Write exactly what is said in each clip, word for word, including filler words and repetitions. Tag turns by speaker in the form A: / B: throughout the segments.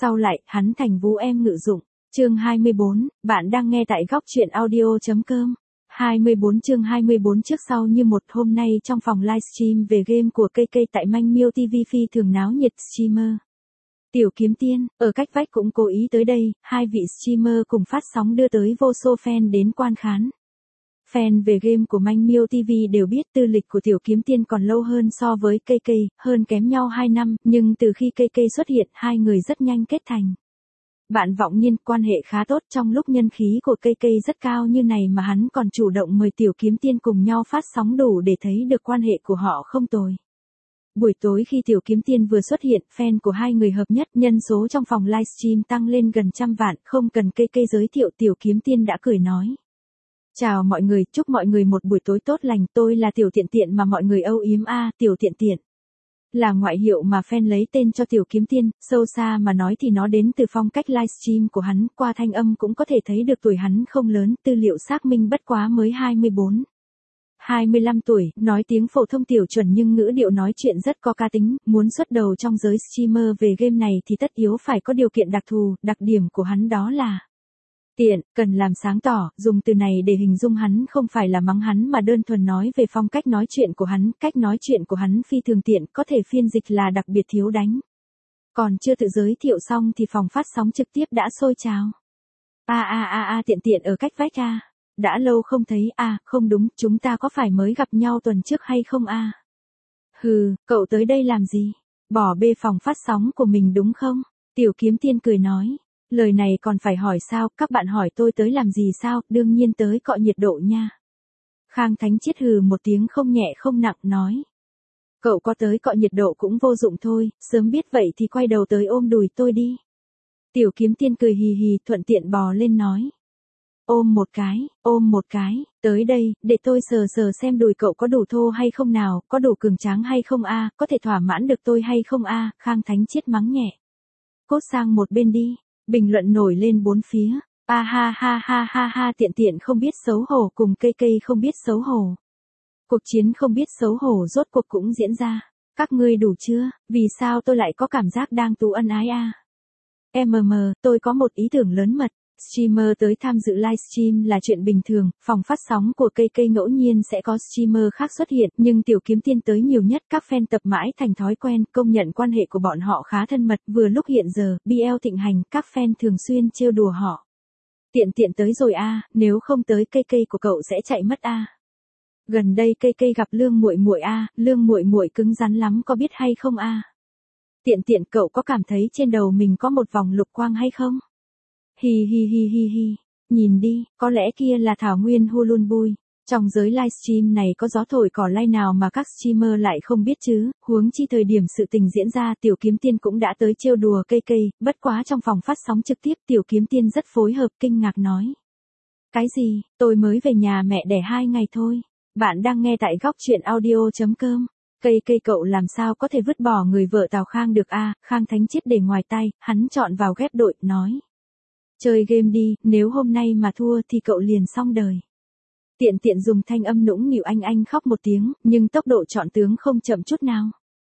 A: Sau lại, hắn thành vú em ngự dụng. Chương hai mươi bốn, bạn đang nghe tại góc truyện audio.com. hai mươi bốn chương hai mươi bốn trước sau như một. Hôm nay trong phòng livestream về game của ca ca tại Manh Miêu ti vi phi thường náo nhiệt streamer. Tiểu Kiếm Tiên, ở cách vách cũng cố ý tới đây, hai vị streamer cùng phát sóng đưa tới vô số fan đến quan khán. Fan về game của Manh Miêu ti vi đều biết tư lịch của Tiểu Kiếm Tiên còn lâu hơn so với ca ca, hơn kém nhau hai năm, nhưng từ khi ca ca xuất hiện, hai người rất nhanh kết thành bạn vọng niên, quan hệ khá tốt. Trong lúc nhân khí của ca ca rất cao như này mà hắn còn chủ động mời Tiểu Kiếm Tiên cùng nhau phát sóng đủ để thấy được quan hệ của họ không tồi. Buổi tối khi Tiểu Kiếm Tiên vừa xuất hiện, fan của hai người hợp nhất, nhân số trong phòng livestream tăng lên gần trăm vạn, không cần ca ca giới thiệu Tiểu Kiếm Tiên đã cười nói. Chào mọi người, chúc mọi người một buổi tối tốt lành, tôi là Tiểu Tiện Tiện mà mọi người âu yếm a, Tiểu Tiện Tiện. Là ngoại hiệu mà fan lấy tên cho Tiểu Kiếm Tiên, sâu xa mà nói thì nó đến từ phong cách livestream của hắn, qua thanh âm cũng có thể thấy được tuổi hắn không lớn, tư liệu xác minh bất quá mới hai mươi bốn. hai mươi lăm tuổi, nói tiếng phổ thông tiểu chuẩn nhưng ngữ điệu nói chuyện rất có cá tính, muốn xuất đầu trong giới streamer về game này thì tất yếu phải có điều kiện đặc thù, đặc điểm của hắn đó là tiện, cần làm sáng tỏ, dùng từ này để hình dung hắn không phải là mắng hắn mà đơn thuần nói về phong cách nói chuyện của hắn, cách nói chuyện của hắn phi thường tiện, có thể phiên dịch là đặc biệt thiếu đánh. Còn chưa tự giới thiệu xong thì phòng phát sóng trực tiếp đã sôi trào. A a a a Tiện Tiện ở cách vách a. Đã lâu không thấy a, à, không đúng, chúng ta có phải mới gặp nhau tuần trước hay không a? À? Hừ, cậu tới đây làm gì? Bỏ bê phòng phát sóng của mình đúng không? Tiểu Kiếm Tiên cười nói. Lời này còn phải hỏi sao, các bạn hỏi tôi tới làm gì sao, đương nhiên tới cọ nhiệt độ nha. Khang Thánh Chiết hừ một tiếng không nhẹ không nặng nói. Cậu có tới cọ nhiệt độ cũng vô dụng thôi, sớm biết vậy thì quay đầu tới ôm đùi tôi đi. Tiểu Kiếm Tiên cười hì hì thuận tiện bò lên nói. Ôm một cái, ôm một cái, tới đây, để tôi sờ sờ xem đùi cậu có đủ thô hay không nào, có đủ cường tráng hay không a, có thể thỏa mãn được tôi hay không a, Khang Thánh Chiết mắng nhẹ. Cốt sang một bên đi. Bình luận nổi lên bốn phía. A ha ha ha ha ha Tiện Tiện không biết xấu hổ cùng ca ca không biết xấu hổ. Cuộc chiến không biết xấu hổ rốt cuộc cũng diễn ra. Các ngươi đủ chưa? Vì sao tôi lại có cảm giác đang tú ân ái a? em em, tôi có một ý tưởng lớn mật. Streamer tới tham dự livestream là chuyện bình thường, phòng phát sóng của ca ca ngẫu nhiên sẽ có streamer khác xuất hiện, nhưng Tiểu Kiếm Tiên tới nhiều nhất, các fan tập mãi thành thói quen, công nhận quan hệ của bọn họ khá thân mật, vừa lúc hiện giờ, bê lờ thịnh hành, các fan thường xuyên trêu đùa họ. Tiện Tiện tới rồi a, à, nếu không tới ca ca của cậu sẽ chạy mất a. À. Gần đây ca ca gặp Lương Muội Muội a, à, Lương Muội Muội cứng rắn lắm có biết hay không a? À? Tiện Tiện cậu có cảm thấy trên đầu mình có một vòng lục quang hay không? Hi hi hi hi hi, nhìn đi, có lẽ kia là thảo nguyên Hulun Bui. Trong giới livestream này có gió thổi cỏ lay nào mà các streamer lại không biết chứ, huống chi thời điểm sự tình diễn ra Tiểu Kiếm Tiên cũng đã tới trêu đùa ca ca, bất quá trong phòng phát sóng trực tiếp Tiểu Kiếm Tiên rất phối hợp kinh ngạc nói. Cái gì, tôi mới về nhà mẹ đẻ hai ngày thôi, bạn đang nghe tại góc truyện audio.com. Cây cây cậu làm sao có thể vứt bỏ người vợ Tào Khang được a? À, Khang Thánh Chiết để ngoài tay, hắn chọn vào ghép đội, nói. Chơi game đi, nếu hôm nay mà thua thì cậu liền xong đời. Tiện Tiện dùng thanh âm nũng nịu anh anh khóc một tiếng, nhưng tốc độ chọn tướng không chậm chút nào.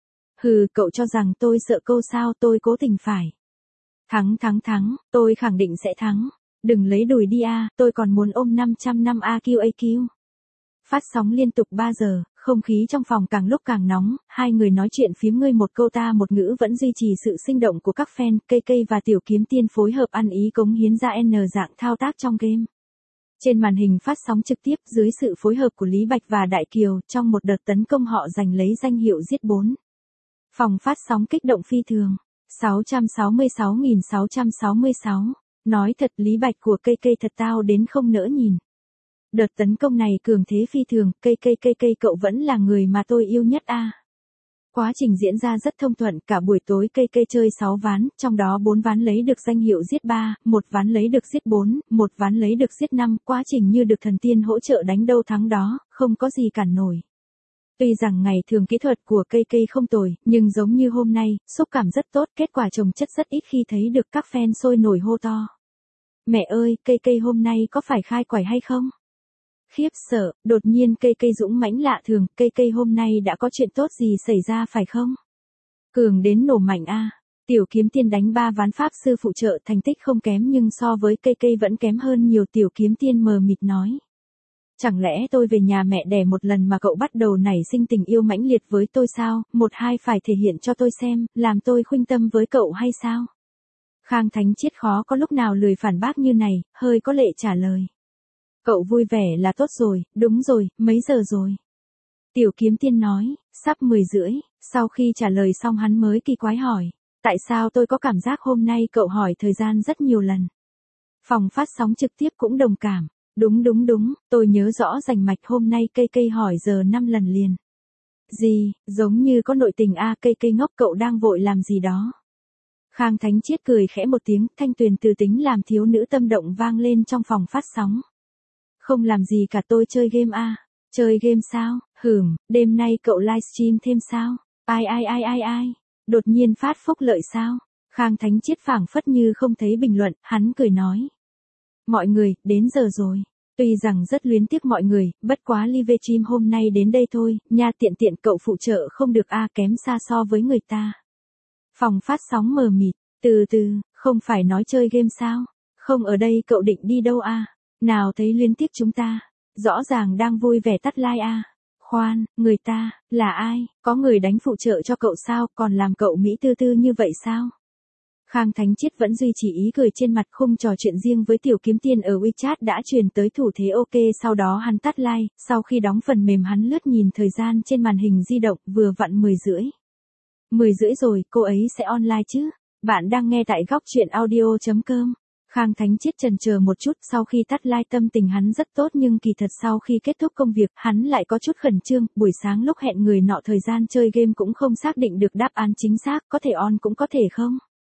A: Hừ, cậu cho rằng tôi sợ câu sao, tôi cố tình phải. Thắng thắng thắng, tôi khẳng định sẽ thắng. Đừng lấy đùi đi a, à, tôi còn muốn ôm năm trăm năm a quy a quy. Phát sóng liên tục ba giờ, không khí trong phòng càng lúc càng nóng, hai người nói chuyện phiếm ngươi một câu ta một ngữ vẫn duy trì sự sinh động của các fan, ca ca và Tiểu Kiếm Tiên phối hợp ăn ý cống hiến ra N dạng thao tác trong game. Trên màn hình phát sóng trực tiếp dưới sự phối hợp của Lý Bạch và Đại Kiều, trong một đợt tấn công họ giành lấy danh hiệu giết bốn. Phòng phát sóng kích động phi thường. sáu trăm sáu mươi sáu nghìn sáu trăm sáu mươi sáu. Nói thật Lý Bạch của ca ca thật tao đến không nỡ nhìn. Đợt tấn công này cường thế phi thường, ca ca ca ca cậu vẫn là người mà tôi yêu nhất a. À. Quá trình diễn ra rất thông thuận, cả buổi tối ca ca chơi sáu ván, trong đó bốn ván lấy được danh hiệu giết ba, một ván lấy được giết bốn, một ván lấy được giết năm, quá trình như được thần tiên hỗ trợ đánh đâu thắng đó, không có gì cản nổi. Tuy rằng ngày thường kỹ thuật của ca ca không tồi, nhưng giống như hôm nay, xúc cảm rất tốt, kết quả chồng chất rất ít khi thấy được các fan sôi nổi hô to. Mẹ ơi, ca ca hôm nay có phải khai quải hay không? Khiếp sợ, đột nhiên cây cây dũng mãnh lạ thường, cây cây hôm nay đã có chuyện tốt gì xảy ra phải không? Cường đến nổ mạnh a. Tiểu Kiếm Tiên đánh ba ván pháp sư phụ trợ thành tích không kém nhưng so với cây cây vẫn kém hơn nhiều. Tiểu Kiếm Tiên mờ mịt nói. Chẳng lẽ tôi về nhà mẹ đẻ một lần mà cậu bắt đầu nảy sinh tình yêu mãnh liệt với tôi sao, một hai phải thể hiện cho tôi xem, làm tôi khuynh tâm với cậu hay sao? Khang Thánh Triết khó có lúc nào lười phản bác như này, hơi có lệ trả lời. Cậu vui vẻ là tốt rồi, đúng rồi, mấy giờ rồi? Tiểu Kiếm Tiên nói, sắp mười rưỡi, sau khi trả lời xong hắn mới kỳ quái hỏi. Tại sao tôi có cảm giác hôm nay cậu hỏi thời gian rất nhiều lần? Phòng phát sóng trực tiếp cũng đồng cảm. Đúng đúng đúng, tôi nhớ rõ rành mạch hôm nay cây cây hỏi giờ năm lần liền. Gì, giống như có nội tình a cây cây ngốc cậu đang vội làm gì đó. Khang Thánh Triết cười khẽ một tiếng, thanh tuyền từ tính làm thiếu nữ tâm động vang lên trong phòng phát sóng. Không làm gì cả tôi chơi game a. Chơi game sao, hửm, đêm nay cậu livestream thêm sao? Ai ai ai ai ai, đột nhiên phát phúc lợi sao? Khang Thánh Triết phảng phất như không thấy bình luận, hắn cười nói. Mọi người, đến giờ rồi. Tuy rằng rất luyến tiếc mọi người, bất quá livestream hôm nay đến đây thôi, nha tiện tiện cậu phụ trợ không được a kém xa so với người ta. Phòng phát sóng mờ mịt, từ từ, không phải nói chơi game sao? Không ở đây cậu định đi đâu a? Nào thấy luyến tiếc chúng ta, rõ ràng đang vui vẻ tắt like a. Khoan, người ta, là ai, có người đánh phụ trợ cho cậu sao, còn làm cậu Mỹ tư tư như vậy sao? Khang Thánh Triết vẫn duy trì ý cười trên mặt, khung trò chuyện riêng với Tiểu Kiếm Tiên ở WeChat đã truyền tới thủ thế ok, sau đó hắn tắt like, sau khi đóng phần mềm hắn lướt nhìn thời gian trên màn hình di động, vừa vặn mười rưỡi. mười rưỡi rồi, cô ấy sẽ online chứ? Bạn đang nghe tại góc truyện audio chấm com. Khang Thánh Triết chần chờ một chút, sau khi tắt like tâm tình hắn rất tốt nhưng kỳ thật sau khi kết thúc công việc, hắn lại có chút khẩn trương, buổi sáng lúc hẹn người nọ thời gian chơi game cũng không xác định được đáp án chính xác, có thể on cũng có thể không.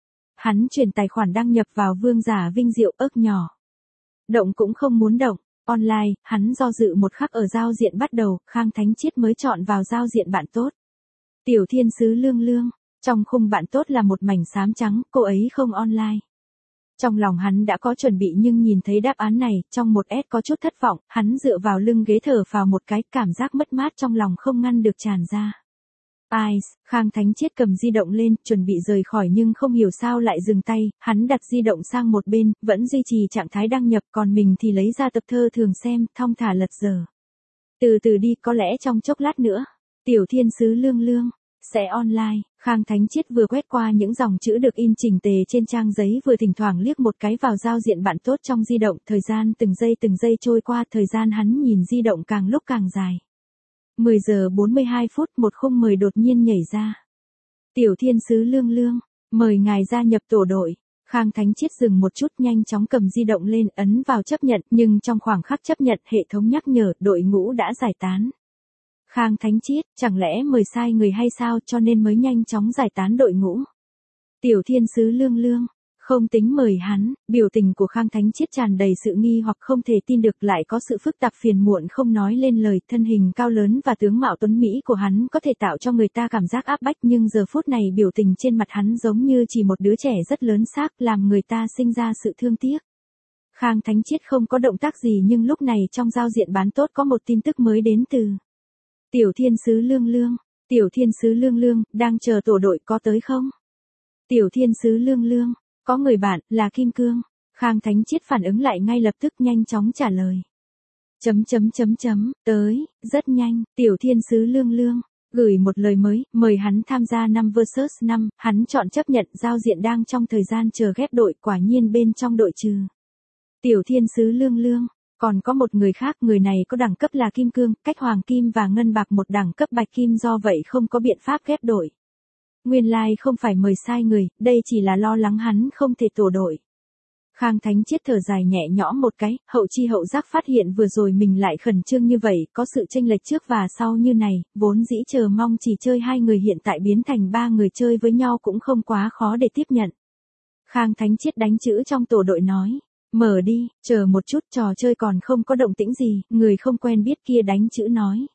A: Hắn chuyển tài khoản đăng nhập vào Vương Giả Vinh Diệu ức nhỏ. Động cũng không muốn động, online, hắn do dự một khắc ở giao diện bắt đầu, Khang Thánh Triết mới chọn vào giao diện bạn tốt. Tiểu Thiên Sứ Lương Lương, trong khung bạn tốt là một mảnh xám trắng, cô ấy không online. Trong lòng hắn đã có chuẩn bị nhưng nhìn thấy đáp án này, trong một S có chút thất vọng, hắn dựa vào lưng ghế thở vào một cái, cảm giác mất mát trong lòng không ngăn được tràn ra. Ai, Khang Thánh Triết cầm di động lên, chuẩn bị rời khỏi nhưng không hiểu sao lại dừng tay, hắn đặt di động sang một bên, vẫn duy trì trạng thái đăng nhập, còn mình thì lấy ra tập thơ thường xem, thong thả lật giờ. Từ từ đi, có lẽ trong chốc lát nữa, Tiểu Thiên Sứ Lương Lương sẽ online. Khang Thánh Triết vừa quét qua những dòng chữ được in chỉnh tề trên trang giấy, vừa thỉnh thoảng liếc một cái vào giao diện bạn tốt trong di động, thời gian từng giây từng giây trôi qua, thời gian hắn nhìn di động càng lúc càng dài. mười giờ bốn mươi hai phút, một khung mời đột nhiên nhảy ra. Tiểu Thiên Sứ Lương Lương, mời ngài gia nhập tổ đội. Khang Thánh Triết dừng một chút, nhanh chóng cầm di động lên, ấn vào chấp nhận, nhưng trong khoảng khắc chấp nhận, hệ thống nhắc nhở, đội ngũ đã giải tán. Khang Thánh Triết, chẳng lẽ mời sai người hay sao, cho nên mới nhanh chóng giải tán đội ngũ. Tiểu Thiên Sứ Lương Lương, không tính mời hắn, biểu tình của Khang Thánh Triết tràn đầy sự nghi hoặc không thể tin được, lại có sự phức tạp phiền muộn không nói lên lời, thân hình cao lớn và tướng mạo tuấn mỹ của hắn có thể tạo cho người ta cảm giác áp bách, nhưng giờ phút này biểu tình trên mặt hắn giống như chỉ một đứa trẻ rất lớn xác, làm người ta sinh ra sự thương tiếc. Khang Thánh Triết không có động tác gì nhưng lúc này trong giao diện bán tốt có một tin tức mới đến từ Tiểu Thiên Sứ Lương Lương. Tiểu Thiên Sứ Lương Lương, đang chờ tổ đội, có tới không? Tiểu Thiên Sứ Lương Lương, có người bạn, là Kim Cương. Khang Thánh Triết phản ứng lại ngay lập tức, nhanh chóng trả lời. Chấm chấm chấm chấm, tới, rất nhanh, Tiểu Thiên Sứ Lương Lương, gửi một lời mới, mời hắn tham gia năm versus năm, hắn chọn chấp nhận, giao diện đang trong thời gian chờ ghép đội, quả nhiên bên trong đội trừ Tiểu Thiên Sứ Lương Lương, còn có một người khác, người này có đẳng cấp là Kim Cương, cách Hoàng Kim và Ngân Bạc một đẳng cấp Bạch Kim, do vậy không có biện pháp ghép đội. Nguyên lai like không phải mời sai người, đây chỉ là lo lắng hắn không thể tổ đội. Khang Thánh Triết thở dài nhẹ nhõm một cái, hậu chi hậu giác phát hiện vừa rồi mình lại khẩn trương như vậy, có sự chênh lệch trước và sau như này, vốn dĩ chờ mong chỉ chơi hai người hiện tại biến thành ba người chơi với nhau cũng không quá khó để tiếp nhận. Khang Thánh Triết đánh chữ trong tổ đội nói, mở đi, chờ một chút, trò chơi còn không có động tĩnh gì, người không quen biết kia đánh chữ nói.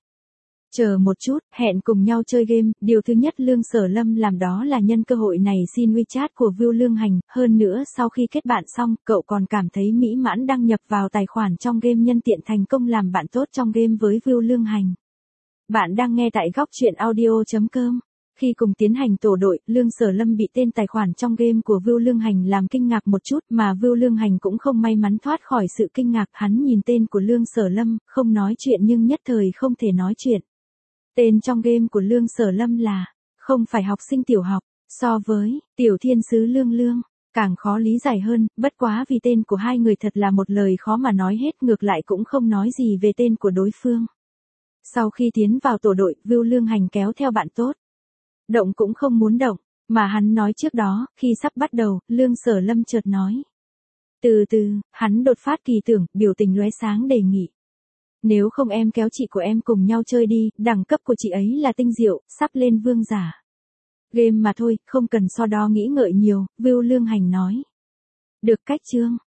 A: Chờ một chút, hẹn cùng nhau chơi game, điều thứ nhất Lương Sở Lâm làm đó là nhân cơ hội này xin WeChat của Vưu Lương Hành, hơn nữa sau khi kết bạn xong, cậu còn cảm thấy mỹ mãn đăng nhập vào tài khoản trong game nhân tiện thành công làm bạn tốt trong game với Vưu Lương Hành. Bạn đang nghe tại góc truyện audio chấm com. Khi cùng tiến hành tổ đội, Lương Sở Lâm bị tên tài khoản trong game của Vưu Lương Hành làm kinh ngạc một chút, mà Vưu Lương Hành cũng không may mắn thoát khỏi sự kinh ngạc. Hắn nhìn tên của Lương Sở Lâm, không nói chuyện nhưng nhất thời không thể nói chuyện. Tên trong game của Lương Sở Lâm là, không phải học sinh tiểu học, so với Tiểu Thiên Sứ Lương Lương, càng khó lý giải hơn, bất quá vì tên của hai người thật là một lời khó mà nói hết, ngược lại cũng không nói gì về tên của đối phương. Sau khi tiến vào tổ đội, Vưu Lương Hành kéo theo bạn tốt. Động cũng không muốn động, mà hắn nói trước đó, khi sắp bắt đầu, Lương Sở Lâm chợt nói. Từ từ, hắn đột phát kỳ tưởng, biểu tình lóe sáng đề nghị. Nếu không em kéo chị của em cùng nhau chơi đi, đẳng cấp của chị ấy là tinh diệu, sắp lên vương giả. Game mà thôi, không cần so đo nghĩ ngợi nhiều, Vưu Lương Hành nói. Được cách Trương,